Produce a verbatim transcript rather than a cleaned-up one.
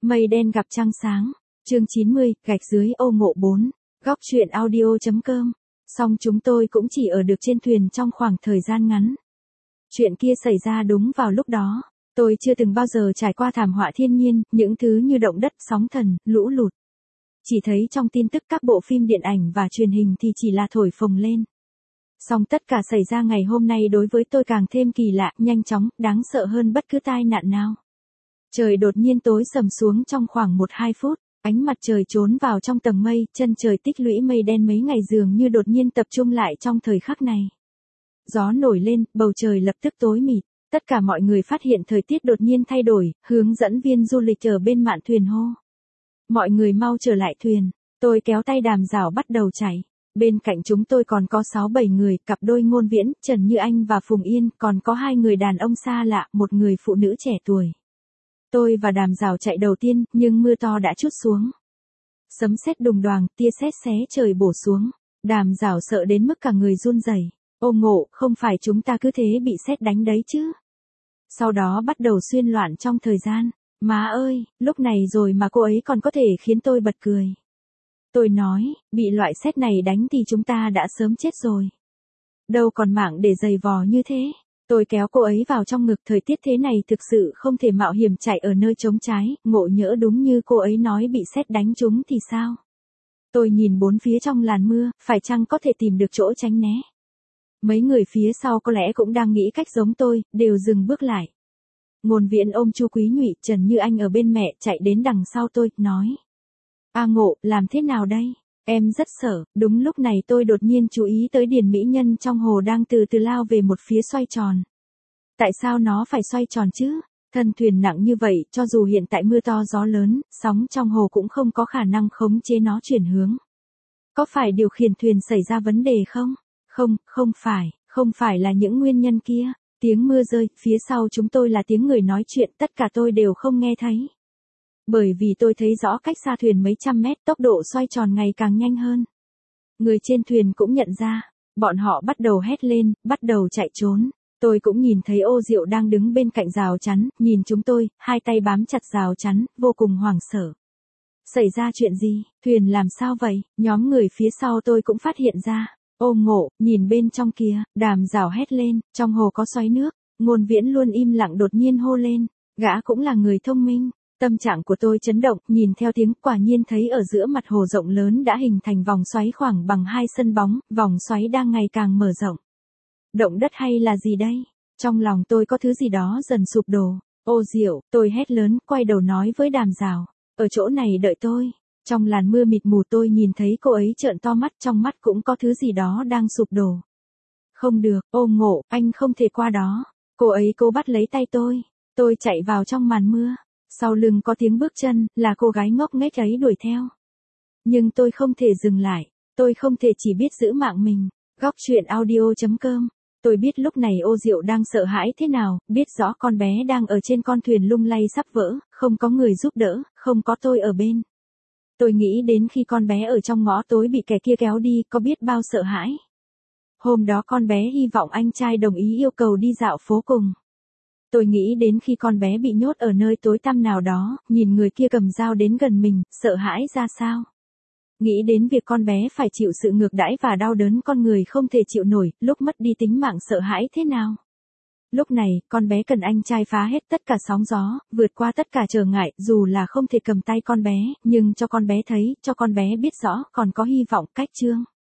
Mây đen gặp trăng sáng, chương chín mươi, gạch dưới ô ngộ bốn, góc truyện audio.com. Song chúng tôi cũng chỉ ở được trên thuyền trong khoảng thời gian ngắn. Chuyện kia xảy ra đúng vào lúc đó. Tôi chưa từng bao giờ trải qua thảm họa thiên nhiên, những thứ như động đất, sóng thần, lũ lụt. Chỉ thấy trong tin tức các bộ phim điện ảnh và truyền hình thì chỉ là thổi phồng lên. Song tất cả xảy ra ngày hôm nay đối với tôi càng thêm kỳ lạ, nhanh chóng, đáng sợ hơn bất cứ tai nạn nào. Trời đột nhiên tối sầm xuống trong khoảng một hai phút, ánh mặt trời trốn vào trong tầng mây, chân trời tích lũy mây đen mấy ngày dường như đột nhiên tập trung lại trong thời khắc này. Gió nổi lên, bầu trời lập tức tối mịt, tất cả mọi người phát hiện thời tiết đột nhiên thay đổi, hướng dẫn viên du lịch ở bên mạn thuyền hô. Mọi người mau trở lại thuyền, tôi kéo tay Đàm Giảo bắt đầu chạy. Bên cạnh chúng tôi còn có sáu bảy người, cặp đôi Ngôn Viễn, Trần Như Anh và Phùng Yên, còn có hai người đàn ông xa lạ, một người phụ nữ trẻ tuổi. Tôi và Đàm Giảo chạy đầu tiên, nhưng mưa to đã trút xuống. Sấm sét đùng đoàng, tia sét xé trời bổ xuống. Đàm Giảo sợ đến mức cả người run rẩy. Ô ngộ, không phải chúng ta cứ thế bị sét đánh đấy chứ? Sau đó bắt đầu xuyên loạn trong thời gian. Má ơi, lúc này rồi mà cô ấy còn có thể khiến tôi bật cười. Tôi nói, bị loại sét này đánh thì chúng ta đã sớm chết rồi. Đâu còn mạng để giày vò như thế. Tôi kéo cô ấy vào trong ngực, thời tiết thế này thực sự không thể mạo hiểm chạy ở nơi trống trái, ngộ nhỡ đúng như cô ấy nói bị sét đánh trúng thì sao? Tôi nhìn bốn phía trong làn mưa, phải chăng có thể tìm được chỗ tránh né? Mấy người phía sau có lẽ cũng đang nghĩ cách giống tôi, đều dừng bước lại. Ngôn Viễn ôm Chu Quý Nhụy, Trần Như Anh ở bên mẹ chạy đến đằng sau tôi, nói. A Ngộ, làm thế nào đây? Em rất sợ. Đúng lúc này tôi đột nhiên chú ý tới Điền Mỹ Nhân trong hồ đang từ từ lao về một phía xoay tròn. Tại sao nó phải xoay tròn chứ? Thân thuyền nặng như vậy, cho dù hiện tại mưa to gió lớn, sóng trong hồ cũng không có khả năng khống chế nó chuyển hướng. Có phải điều khiển thuyền xảy ra vấn đề không? Không, không phải, không phải là những nguyên nhân kia. Tiếng mưa rơi, phía sau chúng tôi là tiếng người nói chuyện, tất cả tôi đều không nghe thấy. Bởi vì tôi thấy rõ cách xa thuyền mấy trăm mét, tốc độ xoay tròn ngày càng nhanh hơn. Người trên thuyền cũng nhận ra, bọn họ bắt đầu hét lên, bắt đầu chạy trốn. Tôi cũng nhìn thấy Ô Diệu đang đứng bên cạnh rào chắn, nhìn chúng tôi, hai tay bám chặt rào chắn, vô cùng hoảng sợ. Xảy ra chuyện gì? Thuyền làm sao vậy? Nhóm người phía sau tôi cũng phát hiện ra. Ô Ngộ, nhìn bên trong kia, Đàm Giảo hét lên, trong hồ có xoáy nước. Ngôn Viễn luôn im lặng đột nhiên hô lên, gã cũng là người thông minh. Tâm trạng của tôi chấn động, nhìn theo tiếng, quả nhiên thấy ở giữa mặt hồ rộng lớn đã hình thành vòng xoáy khoảng bằng hai sân bóng, vòng xoáy đang ngày càng mở rộng. Động đất hay là gì đây? Trong lòng tôi có thứ gì đó dần sụp đổ. Ô Diệu, tôi hét lớn, quay đầu nói với Đàm Giảo, ở chỗ này đợi tôi. Trong làn mưa mịt mù tôi nhìn thấy cô ấy trợn to mắt, trong mắt cũng có thứ gì đó đang sụp đổ. Không được, Ô Ngộ, anh không thể qua đó. Cô ấy cố bắt lấy tay tôi. Tôi chạy vào trong màn mưa. Sau lưng có tiếng bước chân, là cô gái ngốc nghếch ấy đuổi theo. Nhưng tôi không thể dừng lại. Tôi không thể chỉ biết giữ mạng mình. Góc truyện audio.com. Tôi biết lúc này Ô Diệu đang sợ hãi thế nào, biết rõ con bé đang ở trên con thuyền lung lay sắp vỡ, không có người giúp đỡ, không có tôi ở bên. Tôi nghĩ đến khi con bé ở trong ngõ tối bị kẻ kia kéo đi, có biết bao sợ hãi. Hôm đó con bé hy vọng anh trai đồng ý yêu cầu đi dạo phố cùng. Tôi nghĩ đến khi con bé bị nhốt ở nơi tối tăm nào đó, nhìn người kia cầm dao đến gần mình, sợ hãi ra sao. Nghĩ đến việc con bé phải chịu sự ngược đãi và đau đớn con người không thể chịu nổi, lúc mất đi tính mạng sợ hãi thế nào. Lúc này, con bé cần anh trai phá hết tất cả sóng gió, vượt qua tất cả trở ngại, dù là không thể cầm tay con bé, nhưng cho con bé thấy, cho con bé biết rõ, còn có hy vọng. Cách chương